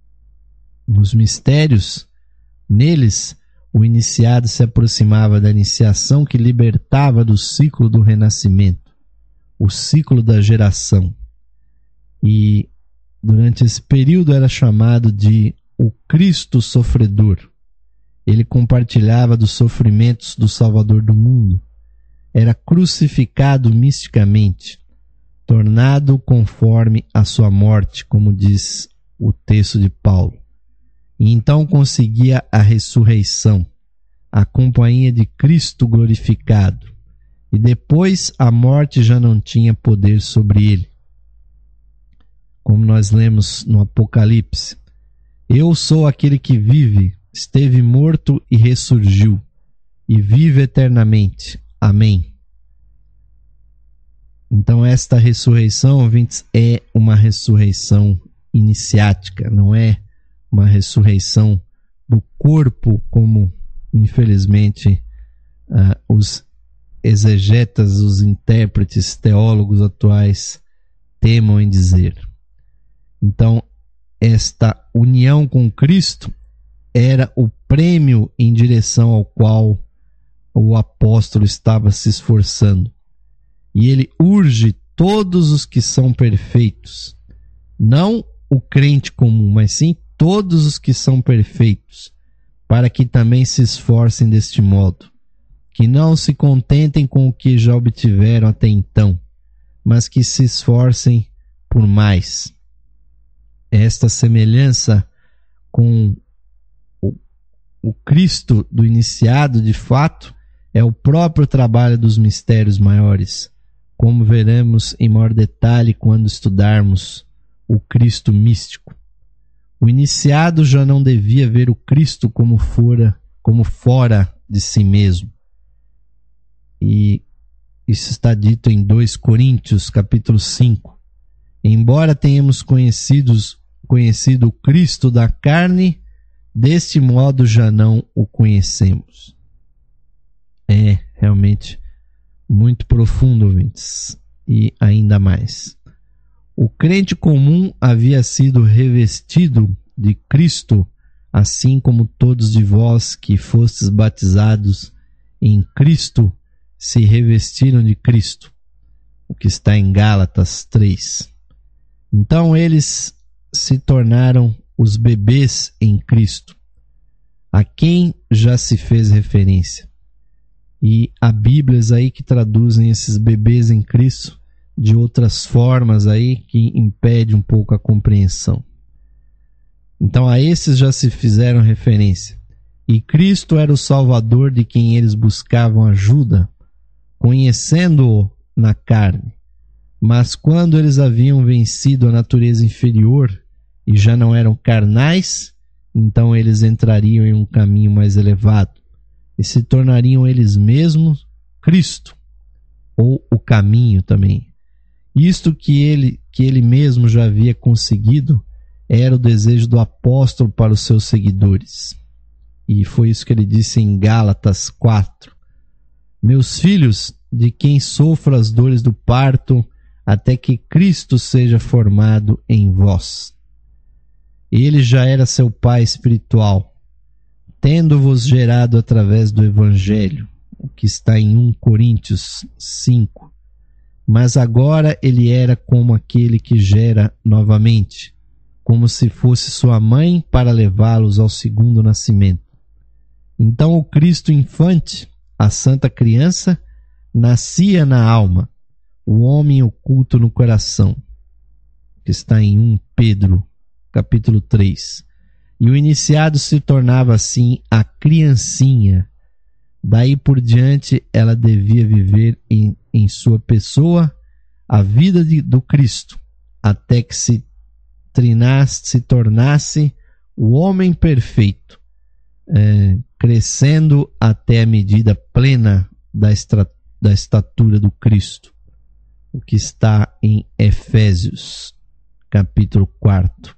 Nos mistérios, neles, o iniciado se aproximava da iniciação que libertava do ciclo do renascimento, o ciclo da geração. E durante esse período era chamado de o Cristo sofredor. Ele compartilhava dos sofrimentos do Salvador do mundo. Era crucificado misticamente, tornado conforme a sua morte, como diz o texto de Paulo. E então conseguia a ressurreição, a companhia de Cristo glorificado. E depois a morte já não tinha poder sobre ele. Como nós lemos no Apocalipse: eu sou aquele que vive, esteve morto e ressurgiu, e vive eternamente. Amém. Então esta ressurreição, ouvintes, é uma ressurreição iniciática, não é uma ressurreição do corpo, como infelizmente os exegetas, os intérpretes, teólogos atuais temam em dizer. Então, esta união com Cristo era o prêmio em direção ao qual o apóstolo estava se esforçando. E ele urge todos os que são perfeitos, não o crente comum, mas sim todos os que são perfeitos, para que também se esforcem deste modo, que não se contentem com o que já obtiveram até então, mas que se esforcem por mais. Esta semelhança com o Cristo do iniciado, de fato, é o próprio trabalho dos mistérios maiores, como veremos em maior detalhe quando estudarmos o Cristo místico. O iniciado já não devia ver o Cristo como fora de si mesmo. E isso está dito em 2 Coríntios, capítulo 5. Embora tenhamos conhecido o Cristo da carne, deste modo já não o conhecemos. É realmente muito profundo, ouvintes, e ainda mais. O crente comum havia sido revestido de Cristo, assim como todos de vós que fostes batizados em Cristo se revestiram de Cristo, o que está em Gálatas 3. Então eles se tornaram os bebês em Cristo, a quem já se fez referência. E há Bíblias aí que traduzem esses bebês em Cristo de outras formas aí que impede um pouco a compreensão. Então a esses já se fizeram referência. E Cristo era o Salvador de quem eles buscavam ajuda, conhecendo-o na carne. Mas quando eles haviam vencido a natureza inferior e já não eram carnais, então eles entrariam em um caminho mais elevado e se tornariam eles mesmos Cristo, ou o caminho também. Isto que ele mesmo já havia conseguido era o desejo do apóstolo para os seus seguidores. E foi isso que ele disse em Gálatas 4. Meus filhos, de quem sofro as dores do parto até que Cristo seja formado em vós. Ele já era seu pai espiritual, tendo-vos gerado através do Evangelho, o que está em 1 Coríntios 5. Mas agora ele era como aquele que gera novamente, como se fosse sua mãe para levá-los ao segundo nascimento. Então o Cristo infante, a santa criança, nascia na alma, o homem oculto no coração, que está em 1 Pedro, capítulo 3. E o iniciado se tornava assim a criancinha. Daí por diante ela devia viver em sua pessoa a vida do Cristo, até que se tornasse o homem perfeito, crescendo até a medida plena da estatura do Cristo, o que está em Efésios, capítulo 4.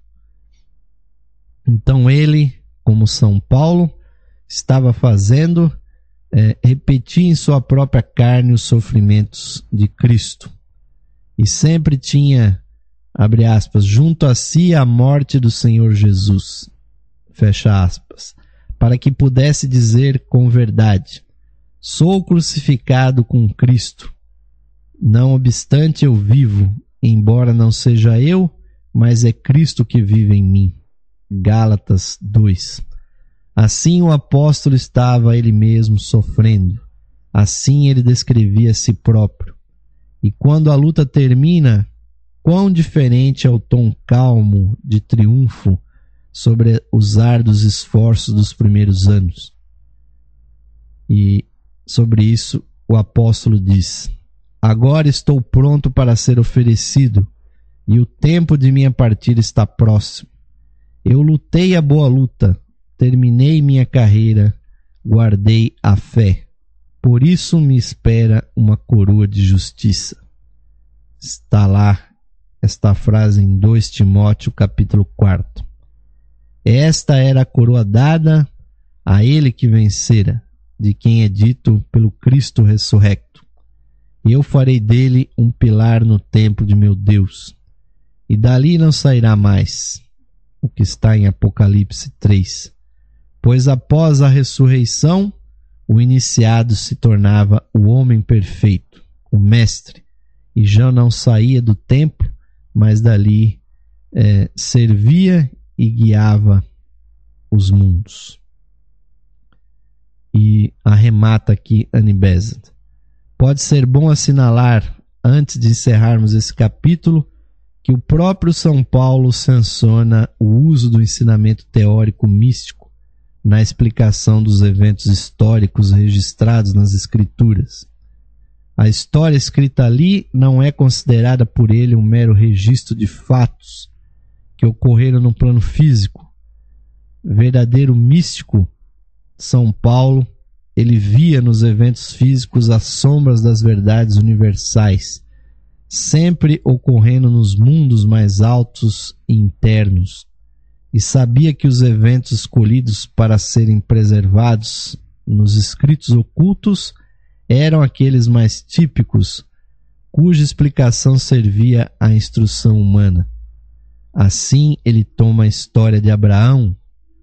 Então ele, como São Paulo, estava fazendo, repetir em sua própria carne os sofrimentos de Cristo. E sempre tinha, abre aspas, junto a si a morte do Senhor Jesus, fecha aspas, para que pudesse dizer com verdade: sou crucificado com Cristo. Não obstante eu vivo, embora não seja eu, mas é Cristo que vive em mim. Gálatas 2. Assim o apóstolo estava ele mesmo sofrendo. Assim ele descrevia a si próprio. E quando a luta termina, quão diferente é o tom calmo de triunfo sobre os árduos esforços dos primeiros anos. E sobre isso o apóstolo diz: agora estou pronto para ser oferecido, e o tempo de minha partida está próximo. Eu lutei a boa luta, terminei minha carreira, guardei a fé. Por isso me espera uma coroa de justiça. Está lá esta frase em 2 Timóteo, capítulo 4. Esta era a coroa dada a ele que vencera, de quem é dito pelo Cristo ressurrecto: eu farei dele um pilar no templo de meu Deus, e dali não sairá mais. O que está em Apocalipse 3. Pois após a ressurreição, o iniciado se tornava o homem perfeito, o mestre, e já não saía do templo, mas dali servia e guiava os mundos. E arremata aqui Annie Besant. Pode ser bom assinalar, antes de encerrarmos esse capítulo, que o próprio São Paulo sanciona o uso do ensinamento teórico místico na explicação dos eventos históricos registrados nas Escrituras. A história escrita ali não é considerada por ele um mero registro de fatos que ocorreram no plano físico. Verdadeiro místico, São Paulo, ele via nos eventos físicos as sombras das verdades universais, sempre ocorrendo nos mundos mais altos e internos, e sabia que os eventos escolhidos para serem preservados nos escritos ocultos eram aqueles mais típicos, cuja explicação servia à instrução humana. Assim, ele toma a história de Abraão,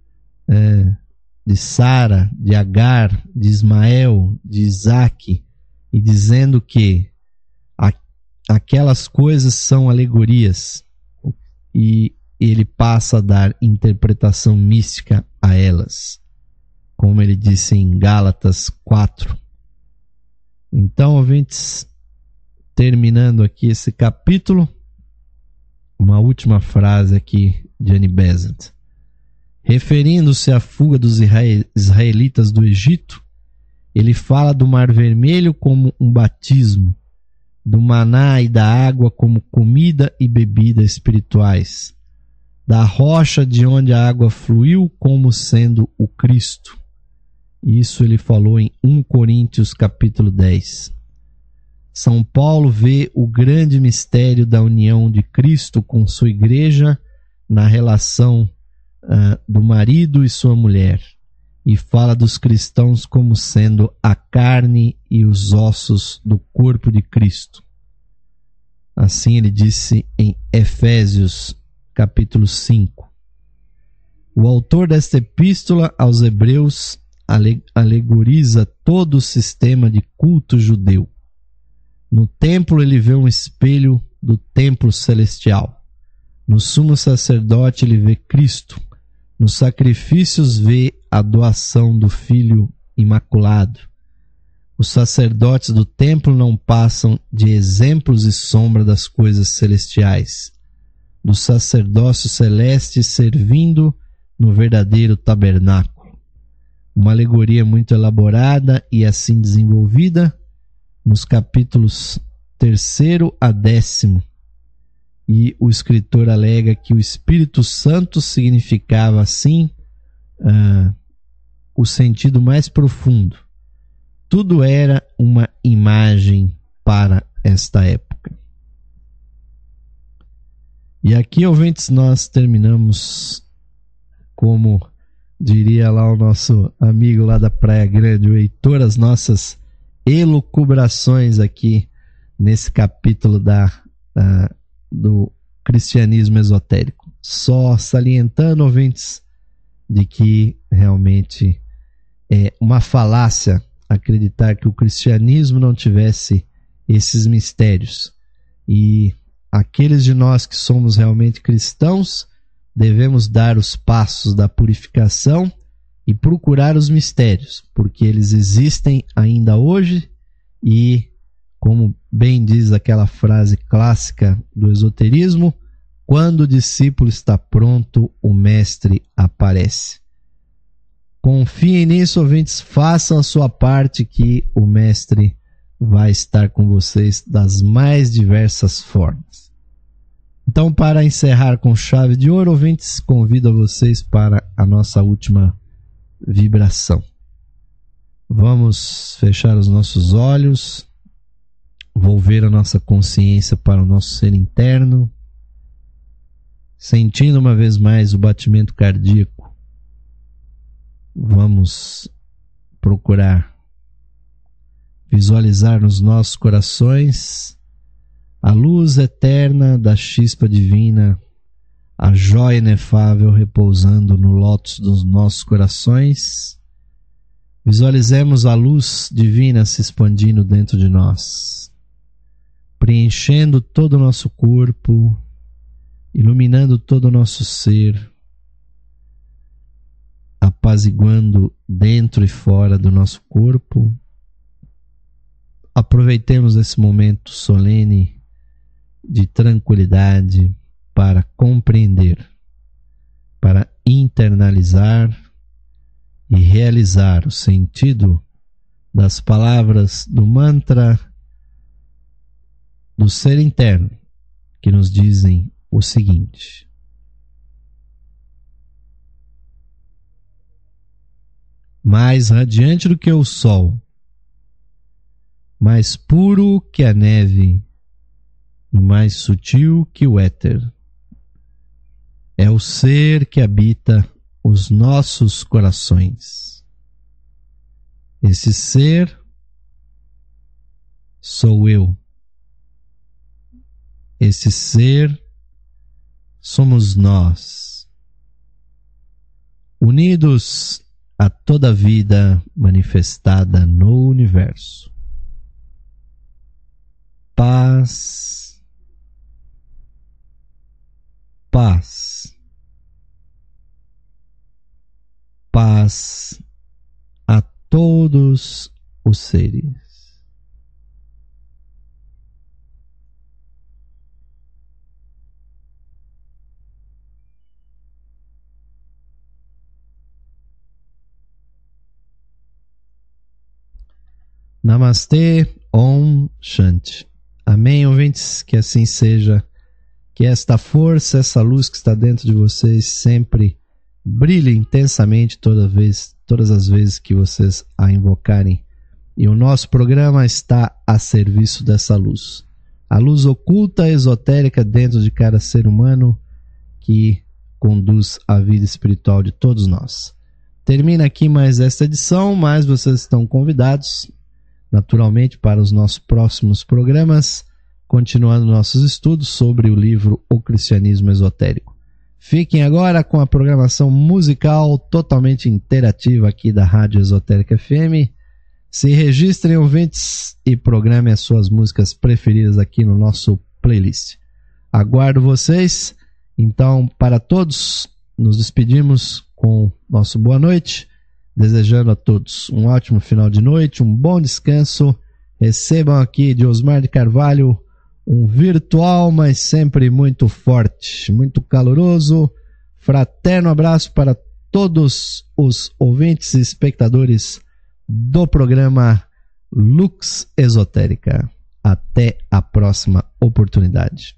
de Sara, de Agar, de Ismael, de Isaque, e dizendo que aquelas coisas são alegorias, e ele passa a dar interpretação mística a elas, como ele disse em Gálatas 4. Então, ouvintes, terminando aqui esse capítulo, uma última frase aqui de Annie Besant. Referindo-se à fuga dos israelitas do Egito, ele fala do Mar Vermelho como um batismo, do maná e da água como comida e bebida espirituais, da rocha de onde a água fluiu como sendo o Cristo. Isso ele falou em 1 Coríntios capítulo 10. São Paulo vê o grande mistério da união de Cristo com sua igreja na relação do marido e sua mulher, e fala dos cristãos como sendo a carne e os ossos do corpo de Cristo. Assim ele disse em Efésios, capítulo 5. O autor desta epístola aos Hebreus alegoriza todo o sistema de culto judeu. No templo ele vê um espelho do templo celestial. No sumo sacerdote ele vê Cristo. Nos sacrifícios vê a doação do Filho Imaculado. Os sacerdotes do templo não passam de exemplos e sombra das coisas celestiais, do sacerdócio celeste servindo no verdadeiro tabernáculo. Uma alegoria muito elaborada e assim desenvolvida nos capítulos 3º a 10º. E o escritor alega que o Espírito Santo significava, assim, o sentido mais profundo. Tudo era uma imagem para esta época. E aqui, ouvintes, nós terminamos, como diria lá o nosso amigo lá da Praia Grande, o Heitor, as nossas elucubrações aqui nesse capítulo do cristianismo esotérico. Só salientando, ouvintes, de que realmente é uma falácia acreditar que o cristianismo não tivesse esses mistérios. E aqueles de nós que somos realmente cristãos devemos dar os passos da purificação e procurar os mistérios, porque eles existem ainda hoje e, como bem diz aquela frase clássica do esoterismo, quando o discípulo está pronto, o mestre aparece. Confiem nisso, ouvintes, façam a sua parte que o mestre vai estar com vocês das mais diversas formas. Então, para encerrar com chave de ouro, ouvintes, convido a vocês para a nossa última vibração. Vamos fechar os nossos olhos, volver a nossa consciência para o nosso ser interno, sentindo uma vez mais o batimento cardíaco. Vamos procurar visualizar nos nossos corações a luz eterna da chispa divina, a joia inefável repousando no lótus dos nossos corações. Visualizemos a luz divina se expandindo dentro de nós, preenchendo todo o nosso corpo, iluminando todo o nosso ser, apaziguando dentro e fora do nosso corpo. Aproveitemos esse momento solene de tranquilidade para compreender, para internalizar e realizar o sentido das palavras do mantra do ser interno, que nos dizem o seguinte: mais radiante do que o sol, mais puro que a neve e mais sutil que o éter, é o ser que habita os nossos corações. Esse ser sou eu. Esse ser somos nós, unidos a toda a vida manifestada no universo. Paz, paz, paz a todos os seres. Namastê, Om Shanti. Amém, ouvintes? Que assim seja. Que esta força, essa luz que está dentro de vocês sempre brilhe intensamente todas as vezes que vocês a invocarem. E o nosso programa está a serviço dessa luz. A luz oculta, esotérica dentro de cada ser humano que conduz a vida espiritual de todos nós. Termina aqui mais esta edição, mas vocês estão convidados naturalmente para os nossos próximos programas, continuando nossos estudos sobre o livro O Cristianismo Esotérico. Fiquem agora com a programação musical totalmente interativa aqui da Rádio Esotérica FM. Se registrem, ouvintes, e programem as suas músicas preferidas aqui no nosso playlist. Aguardo vocês. Então, para todos, nos despedimos com nosso boa noite, desejando a todos um ótimo final de noite, um bom descanso. Recebam aqui de Osmar de Carvalho um virtual, mas sempre muito forte, muito caloroso, fraterno abraço para todos os ouvintes e espectadores do programa Lux Esotérica. Até a próxima oportunidade.